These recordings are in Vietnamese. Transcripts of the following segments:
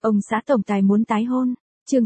Ông xã tổng tài muốn tái hôn. Chương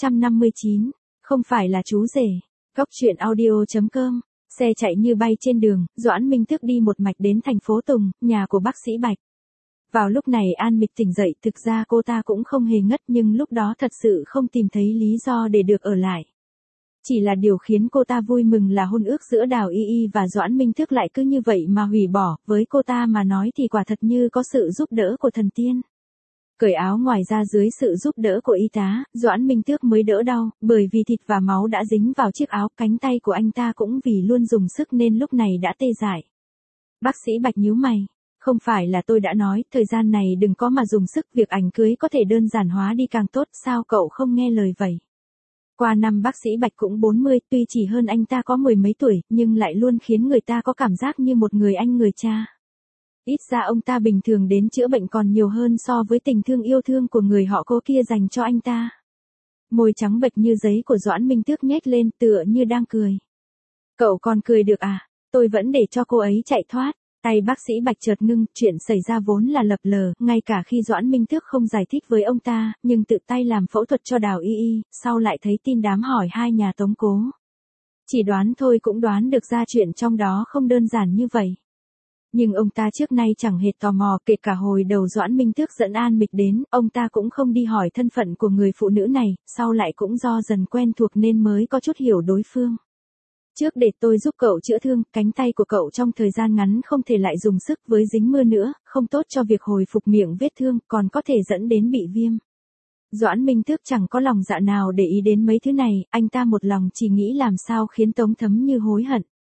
659. Không phải là chú rể. Góc truyện audio.com. Xe chạy như bay trên đường, Doãn Minh Tước đi một mạch đến thành phố Tùng, nhà của bác sĩ Bạch. Vào lúc này An Mịch tỉnh dậy, thực ra cô ta cũng không hề ngất nhưng lúc đó thật sự không tìm thấy lý do để được ở lại. Chỉ là điều khiến cô ta vui mừng là hôn ước giữa Đào Y Y và Doãn Minh Tước lại cứ như vậy mà hủy bỏ, với cô ta mà nói thì quả thật như có sự giúp đỡ của thần tiên. Cởi áo ngoài ra dưới sự giúp đỡ của y tá, Doãn Minh Tước mới đỡ đau, bởi vì thịt và máu đã dính vào chiếc áo, cánh tay của anh ta cũng vì luôn dùng sức nên lúc này đã tê dại. Bác sĩ Bạch nhíu mày. Không phải là tôi đã nói, thời gian này đừng có mà dùng sức, việc ảnh cưới có thể đơn giản hóa đi càng tốt, sao cậu không nghe lời vậy? Qua năm bác sĩ Bạch cũng 40, tuy chỉ hơn anh ta có mười mấy tuổi, nhưng lại luôn khiến người ta có cảm giác như một người anh người cha. Ít ra ông ta bình thường đến chữa bệnh còn nhiều hơn so với tình thương yêu thương của người họ cô kia dành cho anh ta. Môi trắng bệch như giấy của Doãn Minh Tước nhếch lên tựa như đang cười. Cậu còn cười được à? Tôi vẫn để cho cô ấy chạy thoát. Tay bác sĩ Bạch chợt ngưng, chuyện xảy ra vốn là lập lờ, ngay cả khi Doãn Minh Tước không giải thích với ông ta, nhưng tự tay làm phẫu thuật cho Đào Y Y, sau lại thấy tin đám hỏi hai nhà tống cố. Chỉ đoán thôi cũng đoán được ra chuyện trong đó không đơn giản như vậy. Nhưng ông ta trước nay chẳng hề tò mò, kể cả hồi đầu Doãn Minh Tước dẫn An Mịch đến, ông ta cũng không đi hỏi thân phận của người phụ nữ này, sau lại cũng do dần quen thuộc nên mới có chút hiểu đối phương. Trước để tôi giúp cậu chữa thương, cánh tay của cậu trong thời gian ngắn không thể lại dùng sức với dính mưa nữa, không tốt cho việc hồi phục miệng vết thương, còn có thể dẫn đến bị viêm. Doãn Minh Tước chẳng có lòng dạ nào để ý đến mấy thứ này, anh ta một lòng chỉ nghĩ làm sao khiến Tống Thấm Như hối hận.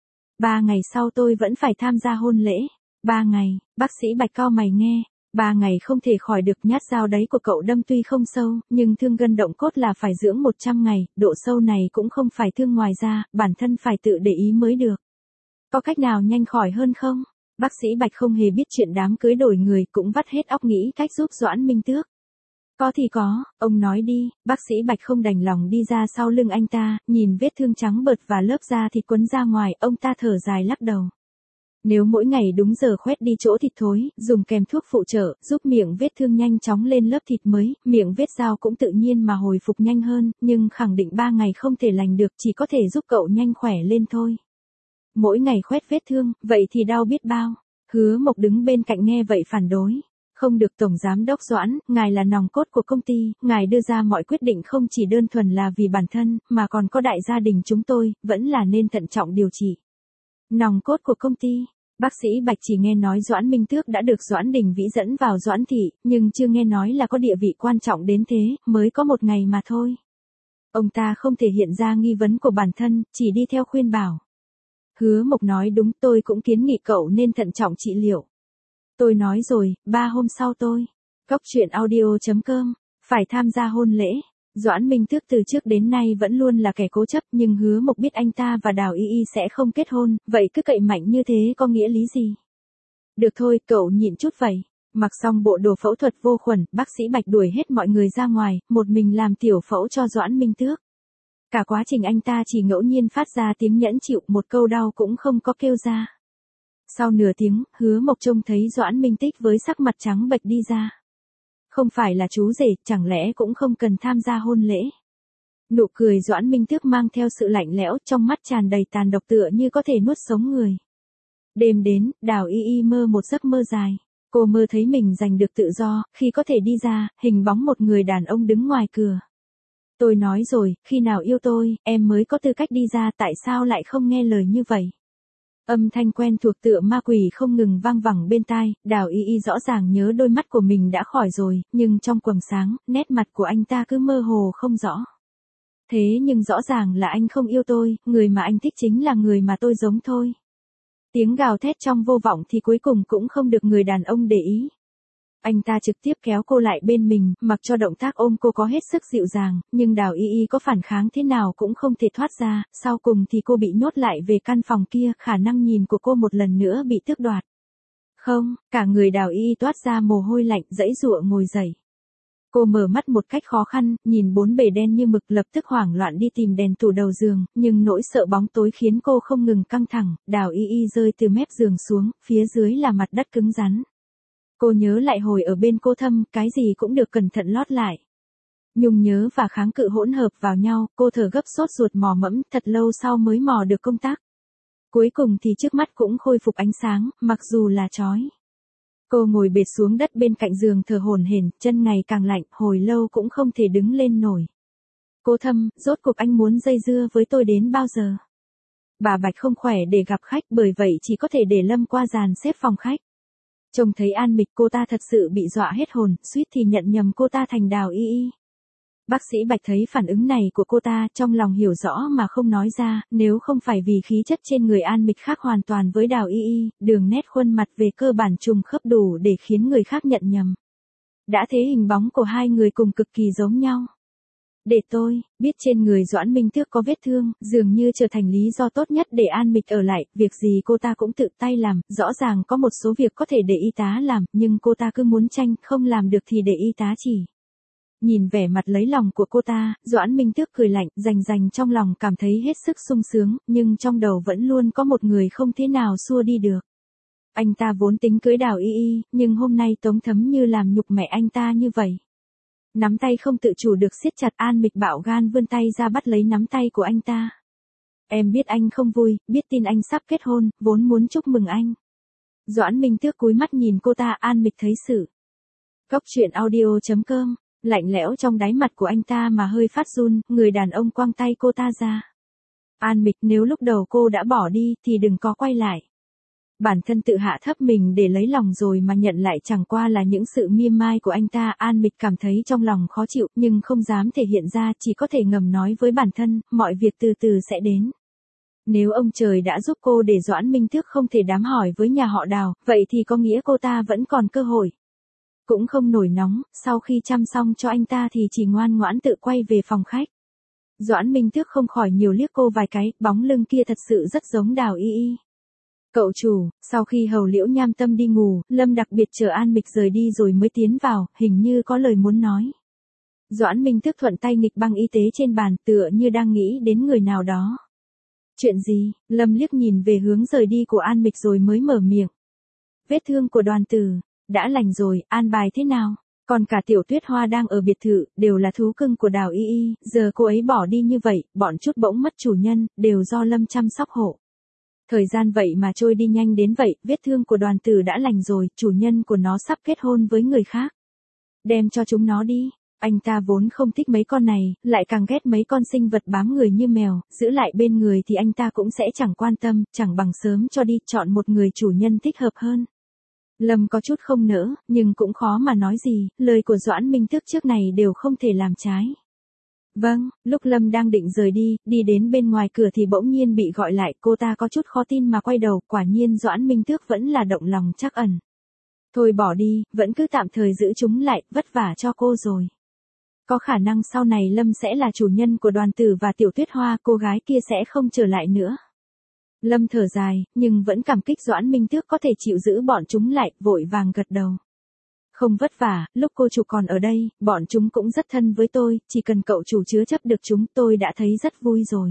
3 ngày sau tôi vẫn phải tham gia hôn lễ. 3 ngày, bác sĩ Bạch cau mày nghe. 3 ngày không thể khỏi được, nhát dao đấy của cậu đâm tuy không sâu, nhưng thương gân động cốt là phải dưỡng 100 ngày, độ sâu này cũng không phải thương ngoài da, bản thân phải tự để ý mới được. Có cách nào nhanh khỏi hơn không? Bác sĩ Bạch không hề biết chuyện đám cưới đổi người, cũng vắt hết óc nghĩ cách giúp Doãn Minh Tước. Có thì có, ông nói đi. Bác sĩ Bạch không đành lòng đi ra sau lưng anh ta, nhìn vết thương trắng bợt và lớp da thịt quấn ra ngoài, ông ta thở dài lắc đầu. Nếu mỗi ngày đúng giờ khoét đi chỗ thịt thối, dùng kèm thuốc phụ trợ, giúp miệng vết thương nhanh chóng lên lớp thịt mới, miệng vết dao cũng tự nhiên mà hồi phục nhanh hơn, nhưng khẳng định 3 ngày không thể lành được, chỉ có thể giúp cậu nhanh khỏe lên thôi. Mỗi ngày khoét vết thương, vậy thì đau biết bao. Hứa Mộc đứng bên cạnh nghe vậy phản đối. Không được Tổng Giám đốc Doãn, ngài là nòng cốt của công ty, ngài đưa ra mọi quyết định không chỉ đơn thuần là vì bản thân, mà còn có đại gia đình chúng tôi, vẫn là nên thận trọng điều trị. Nòng cốt của công ty. Bác sĩ Bạch chỉ nghe nói Doãn Minh Tước đã được Doãn Đình Vĩ dẫn vào Doãn thị, nhưng chưa nghe nói là có địa vị quan trọng đến thế, mới có một ngày mà thôi. Ông ta không thể hiện ra nghi vấn của bản thân, chỉ đi theo khuyên bảo. Hứa Mộc nói đúng, tôi cũng kiến nghị cậu nên thận trọng trị liệu. Tôi nói rồi, 3 hôm sau tôi. Góc truyện audio.com. Phải tham gia hôn lễ. Doãn Minh Tước từ trước đến nay vẫn luôn là kẻ cố chấp, nhưng Hứa Mộc biết anh ta và Đào Y Y sẽ không kết hôn, vậy cứ cậy mạnh như thế có nghĩa lý gì? Được thôi, cậu nhịn chút vậy. Mặc xong bộ đồ phẫu thuật vô khuẩn, bác sĩ Bạch đuổi hết mọi người ra ngoài, một mình làm tiểu phẫu cho Doãn Minh Tước. Cả quá trình anh ta chỉ ngẫu nhiên phát ra tiếng nhẫn chịu, một câu đau cũng không có kêu ra. Sau nửa tiếng, Hứa Mộc trông thấy Doãn Minh Tích với sắc mặt trắng bệch đi ra. Không phải là chú rể, chẳng lẽ cũng không cần tham gia hôn lễ? Nụ cười Doãn Minh Tước mang theo sự lạnh lẽo, trong mắt tràn đầy tàn độc tựa như có thể nuốt sống người. Đêm đến, Đào Y Y mơ một giấc mơ dài. Cô mơ thấy mình giành được tự do, khi có thể đi ra, hình bóng một người đàn ông đứng ngoài cửa. Tôi nói rồi, khi nào yêu tôi, em mới có tư cách đi ra, tại sao lại không nghe lời như vậy? Âm thanh quen thuộc tựa ma quỷ không ngừng vang vẳng bên tai, Đào Y Y rõ ràng nhớ đôi mắt của mình đã khỏi rồi, nhưng trong quầng sáng, nét mặt của anh ta cứ mơ hồ không rõ. Thế nhưng rõ ràng là anh không yêu tôi, người mà anh thích chính là người mà tôi giống thôi. Tiếng gào thét trong vô vọng thì cuối cùng cũng không được người đàn ông để ý. Anh ta trực tiếp kéo cô lại bên mình, mặc cho động tác ôm cô có hết sức dịu dàng, nhưng Đào Y Y có phản kháng thế nào cũng không thể thoát ra, sau cùng thì cô bị nhốt lại về căn phòng kia, khả năng nhìn của cô một lần nữa bị tước đoạt. Không, cả người Đào Y Y toát ra mồ hôi lạnh, giãy giụa ngồi dậy. Cô mở mắt một cách khó khăn, nhìn bốn bề đen như mực, lập tức hoảng loạn đi tìm đèn tủ đầu giường, nhưng nỗi sợ bóng tối khiến cô không ngừng căng thẳng. Đào Y Y rơi từ mép giường xuống, phía dưới là mặt đất cứng rắn. Cô nhớ lại hồi ở bên cô Thâm, cái gì cũng được cẩn thận lót lại. Nhung nhớ và kháng cự hỗn hợp vào nhau, cô thở gấp sốt ruột mò mẫm, thật lâu sau mới mò được công tắc. Cuối cùng thì trước mắt cũng khôi phục ánh sáng, mặc dù là chói. Cô ngồi bệt xuống đất bên cạnh giường thở hổn hển, chân ngày càng lạnh, hồi lâu cũng không thể đứng lên nổi. Cô Thâm, rốt cuộc anh muốn dây dưa với tôi đến bao giờ? Bà Bạch không khỏe để gặp khách, bởi vậy chỉ có thể để Lâm qua dàn xếp phòng khách. Trông thấy An Mịch, cô ta thật sự bị dọa hết hồn, suýt thì nhận nhầm cô ta thành Đào Y Y. Bác sĩ Bạch thấy phản ứng này của cô ta, trong lòng hiểu rõ mà không nói ra, nếu không phải vì khí chất trên người An Mịch khác hoàn toàn với Đào Y Y, đường nét khuôn mặt về cơ bản trùng khớp đủ để khiến người khác nhận nhầm. Đã thế hình bóng của hai người cùng cực kỳ giống nhau. Để tôi, biết trên người Doãn Minh Tước có vết thương, dường như trở thành lý do tốt nhất để An Mịch ở lại, việc gì cô ta cũng tự tay làm, rõ ràng có một số việc có thể để y tá làm, nhưng cô ta cứ muốn tranh, không làm được thì để y tá chỉ. Nhìn vẻ mặt lấy lòng của cô ta, Doãn Minh Tước cười lạnh, rành trong lòng cảm thấy hết sức sung sướng, nhưng trong đầu vẫn luôn có một người không thế nào xua đi được. Anh ta vốn tính cưới Đào Y Y, nhưng hôm nay Tống Thấm Như làm nhục mẹ anh ta như vậy. Nắm tay không tự chủ được siết chặt, An Mịch bạo gan vươn tay ra bắt lấy nắm tay của anh ta. Em biết anh không vui, biết tin anh sắp kết hôn, vốn muốn chúc mừng anh. Doãn Minh Tước cúi mắt nhìn cô ta, An Mịch thấy sự. Góc truyện audio.com, lạnh lẽo trong đáy mặt của anh ta mà hơi phát run, người đàn ông quăng tay cô ta ra. An Mịch, nếu lúc đầu cô đã bỏ đi thì đừng có quay lại. Bản thân tự hạ thấp mình để lấy lòng rồi mà nhận lại chẳng qua là những sự mỉa mai của anh ta. An Mịch cảm thấy trong lòng khó chịu nhưng không dám thể hiện ra, chỉ có thể ngầm nói với bản thân, mọi việc từ từ sẽ đến. Nếu ông trời đã giúp cô để Doãn Minh Tước không thể đám hỏi với nhà họ Đào, vậy thì có nghĩa cô ta vẫn còn cơ hội. Cũng không nổi nóng, sau khi chăm xong cho anh ta thì chỉ ngoan ngoãn tự quay về phòng khách. Doãn Minh Tước không khỏi nhiều liếc cô vài cái, bóng lưng kia thật sự rất giống Đào Y Y. Cậu chủ, sau khi Hầu Liễu Nham Tâm đi ngủ, Lâm đặc biệt chờ An Mịch rời đi rồi mới tiến vào, hình như có lời muốn nói. Doãn Minh Tước thuận tay nghịch băng y tế trên bàn, tựa như đang nghĩ đến người nào đó. Chuyện gì? Lâm liếc nhìn về hướng rời đi của An Mịch rồi mới mở miệng. Vết thương của Đoàn Tử đã lành rồi, an bài thế nào? Còn cả Tiểu Tuyết Hoa đang ở biệt thự, đều là thú cưng của Đào Y Y, giờ cô ấy bỏ đi như vậy, bọn chút bỗng mất chủ nhân, đều do Lâm chăm sóc hộ. Thời gian vậy mà trôi đi nhanh đến vậy, vết thương của Đoàn Tử đã lành rồi, chủ nhân của nó sắp kết hôn với người khác. Đem cho chúng nó đi. Anh ta vốn không thích mấy con này, lại càng ghét mấy con sinh vật bám người như mèo, giữ lại bên người thì anh ta cũng sẽ chẳng quan tâm, chẳng bằng sớm cho đi, chọn một người chủ nhân thích hợp hơn. Lâm có chút không nỡ, nhưng cũng khó mà nói gì, lời của Doãn Minh Tước trước này đều không thể làm trái. Vâng, lúc Lâm đang định rời đi, đi đến bên ngoài cửa thì bỗng nhiên bị gọi lại, cô ta có chút khó tin mà quay đầu, quả nhiên Doãn Minh Tước vẫn là động lòng trắc ẩn. Thôi bỏ đi, vẫn cứ tạm thời giữ chúng lại, vất vả cho cô rồi. Có khả năng sau này Lâm sẽ là chủ nhân của Đoàn Tử và Tiểu Tuyết Hoa, cô gái kia sẽ không trở lại nữa. Lâm thở dài, nhưng vẫn cảm kích Doãn Minh Tước có thể chịu giữ bọn chúng lại, vội vàng gật đầu. Không vất vả, lúc cô chủ còn ở đây, bọn chúng cũng rất thân với tôi, chỉ cần cậu chủ chứa chấp được chúng tôi đã thấy rất vui rồi.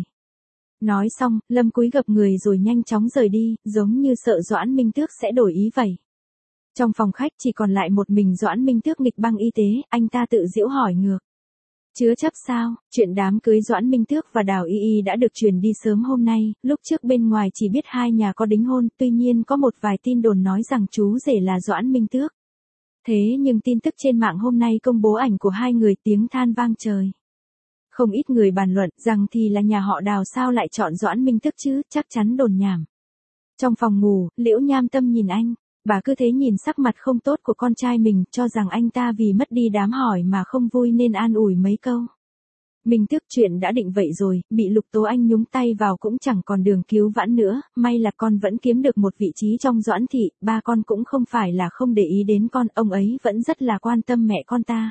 Nói xong, Lâm cúi gập người rồi nhanh chóng rời đi, giống như sợ Doãn Minh Tước sẽ đổi ý vậy. Trong phòng khách chỉ còn lại một mình Doãn Minh Tước nghịch băng y tế, anh ta tự giễu hỏi ngược. Chứa chấp sao? Chuyện đám cưới Doãn Minh Tước và Đào Y Y đã được truyền đi sớm hôm nay, lúc trước bên ngoài chỉ biết hai nhà có đính hôn, tuy nhiên có một vài tin đồn nói rằng chú rể là Doãn Minh Tước. Thế nhưng tin tức trên mạng hôm nay công bố ảnh của hai người, tiếng than vang trời. Không ít người bàn luận rằng thì là nhà họ Đào sao lại chọn Doãn Minh Tước chứ, chắc chắn đồn nhảm. Trong phòng ngủ, Liễu Nham Tâm nhìn anh, bà cứ thế nhìn sắc mặt không tốt của con trai mình, cho rằng anh ta vì mất đi đám hỏi mà không vui nên an ủi mấy câu. Minh Tước, chuyện đã định vậy rồi, bị Lục Tố Anh nhúng tay vào cũng chẳng còn đường cứu vãn nữa, may là con vẫn kiếm được một vị trí trong Doãn thị, ba con cũng không phải là không để ý đến con, ông ấy vẫn rất là quan tâm mẹ con ta.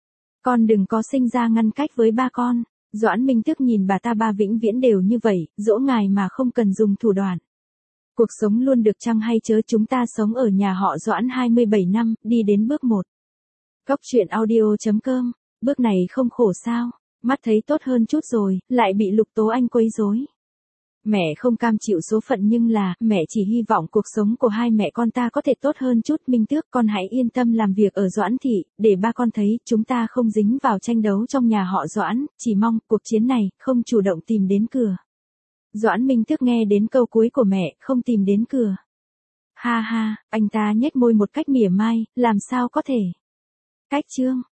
Con đừng có sinh ra ngăn cách với ba con. Doãn Minh Tước nhìn bà ta, ba vĩnh viễn đều như vậy, dỗ ngài mà không cần dùng thủ đoạn. Cuộc sống luôn được chăng hay chớ, chúng ta sống ở nhà họ Doãn 27 năm, đi đến bước 1. Góc truyện audio.com, bước này không khổ sao? Mắt thấy tốt hơn chút rồi, lại bị Lục Tố Anh quấy rối. Mẹ không cam chịu số phận nhưng là, mẹ chỉ hy vọng cuộc sống của hai mẹ con ta có thể tốt hơn chút. Minh Tước, con hãy yên tâm làm việc ở Doãn thị, để ba con thấy chúng ta không dính vào tranh đấu trong nhà họ Doãn, chỉ mong cuộc chiến này không chủ động tìm đến cửa. Doãn Minh Tước nghe đến câu cuối của mẹ, không tìm đến cửa. Ha ha, anh ta nhếch môi một cách mỉa mai, làm sao có thể. Cách chương